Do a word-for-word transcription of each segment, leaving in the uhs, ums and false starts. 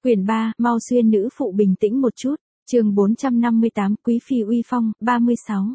Quyển ba, mau xuyên nữ phụ bình tĩnh một chút, chương bốn trăm năm mươi tám, Quý phi uy phong, ba mươi sáu.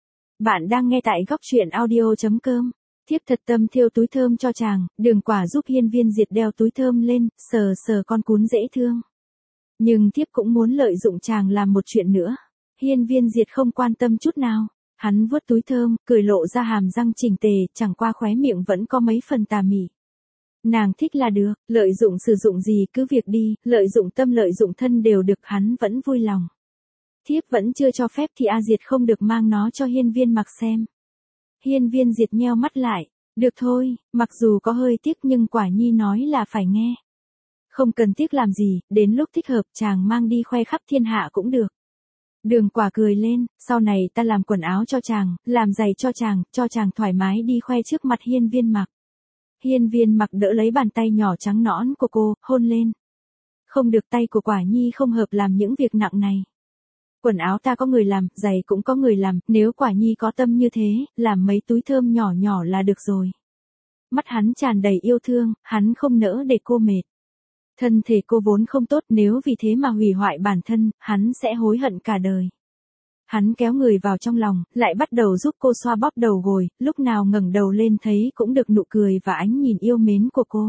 Bạn đang nghe tại góc truyện audio chấm com. Thiếp thật tâm thêu túi thơm cho chàng, Đường Quả giúp Hiên Viên Diệt đeo túi thơm lên, sờ sờ con cún dễ thương. Nhưng thiếp cũng muốn lợi dụng chàng làm một chuyện nữa. Hiên Viên Diệt không quan tâm chút nào. Hắn vuốt túi thơm, cười lộ ra hàm răng chỉnh tề, chẳng qua khóe miệng vẫn có mấy phần tà mị. Nàng thích là được, lợi dụng sử dụng gì cứ việc đi, lợi dụng tâm lợi dụng thân đều được, hắn vẫn vui lòng. Thiếp vẫn chưa cho phép thì A Diệt không được mang nó cho Hiên Viên Mặc xem. Hiên Viên Diệt nheo mắt lại, được thôi, mặc dù có hơi tiếc nhưng Quả Nhi nói là phải nghe. Không cần tiếc làm gì, đến lúc thích hợp chàng mang đi khoe khắp thiên hạ cũng được. Đường Quả cười lên, sau này ta làm quần áo cho chàng, làm giày cho chàng, cho chàng thoải mái đi khoe trước mặt Hiên Viên Mặc. Hiên Viên Mặc đỡ lấy bàn tay nhỏ trắng nõn của cô, hôn lên. Không được, tay của Quả Nhi không hợp làm những việc nặng này. Quần áo ta có người làm, giày cũng có người làm, nếu Quả Nhi có tâm như thế, làm mấy túi thơm nhỏ nhỏ là được rồi. Mắt hắn tràn đầy yêu thương, hắn không nỡ để cô mệt. Thân thể cô vốn không tốt, nếu vì thế mà hủy hoại bản thân, hắn sẽ hối hận cả đời. Hắn kéo người vào trong lòng, lại bắt đầu giúp cô xoa bóp đầu gối, lúc nào ngẩng đầu lên thấy cũng được nụ cười và ánh nhìn yêu mến của cô.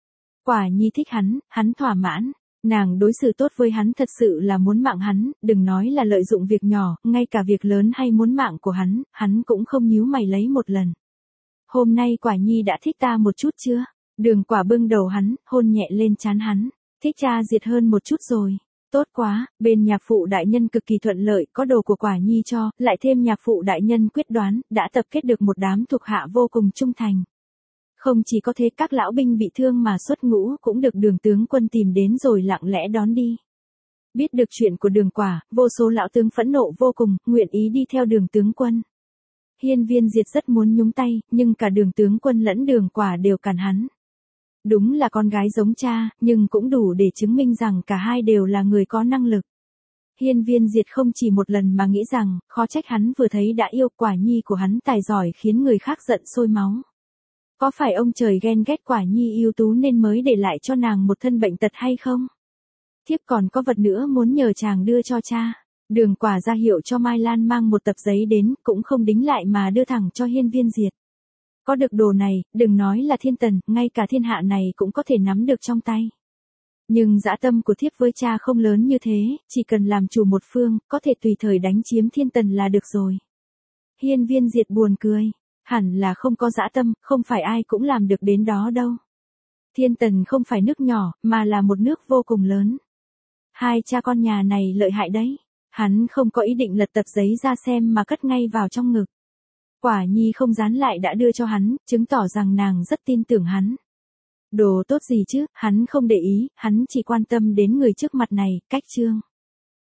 Quả Nhi thích hắn, hắn thỏa mãn, nàng đối xử tốt với hắn thật sự là muốn mạng hắn, đừng nói là lợi dụng việc nhỏ, ngay cả việc lớn hay muốn mạng của hắn, hắn cũng không nhíu mày lấy một lần. Hôm nay Quả Nhi đã thích ta một chút chưa? Đường Quả bưng đầu hắn, hôn nhẹ lên trán hắn, thích cha Diệt hơn một chút rồi. Tốt quá, bên nhạc phụ đại nhân cực kỳ thuận lợi, có đồ của Quả Nhi cho, lại thêm nhạc phụ đại nhân quyết đoán, đã tập kết được một đám thuộc hạ vô cùng trung thành. Không chỉ có thế, các lão binh bị thương mà xuất ngũ cũng được Đường tướng quân tìm đến rồi lặng lẽ đón đi. Biết được chuyện của Đường Quả, vô số lão tướng phẫn nộ vô cùng, nguyện ý đi theo Đường tướng quân. Hiên Viên Diệt rất muốn nhúng tay, nhưng cả Đường tướng quân lẫn Đường Quả đều cản hắn. Đúng là con gái giống cha, nhưng cũng đủ để chứng minh rằng cả hai đều là người có năng lực. Hiên Viên Diệt không chỉ một lần mà nghĩ rằng, khó trách hắn vừa thấy đã yêu, Quả Nhi của hắn tài giỏi khiến người khác giận sôi máu. Có phải ông trời ghen ghét Quả Nhi ưu tú nên mới để lại cho nàng một thân bệnh tật hay không? Thiếp còn có vật nữa muốn nhờ chàng đưa cho cha. Đường Quả ra hiệu cho Mai Lan mang một tập giấy đến, cũng không đính lại mà đưa thẳng cho Hiên Viên Diệt. Có được đồ này, đừng nói là thiên tần, ngay cả thiên hạ này cũng có thể nắm được trong tay. Nhưng dã tâm của thiếp với cha không lớn như thế, chỉ cần làm chủ một phương, có thể tùy thời đánh chiếm thiên tần là được rồi. Hiên Viên Diệt buồn cười, hẳn là không có dã tâm, không phải ai cũng làm được đến đó đâu. Thiên tần không phải nước nhỏ, mà là một nước vô cùng lớn. Hai cha con nhà này lợi hại đấy. Hắn không có ý định lật tập giấy ra xem mà cất ngay vào trong ngực. Quả Nhi không dán lại đã đưa cho hắn, chứng tỏ rằng nàng rất tin tưởng hắn. Đồ tốt gì chứ, hắn không để ý, hắn chỉ quan tâm đến người trước mặt này, cách chương.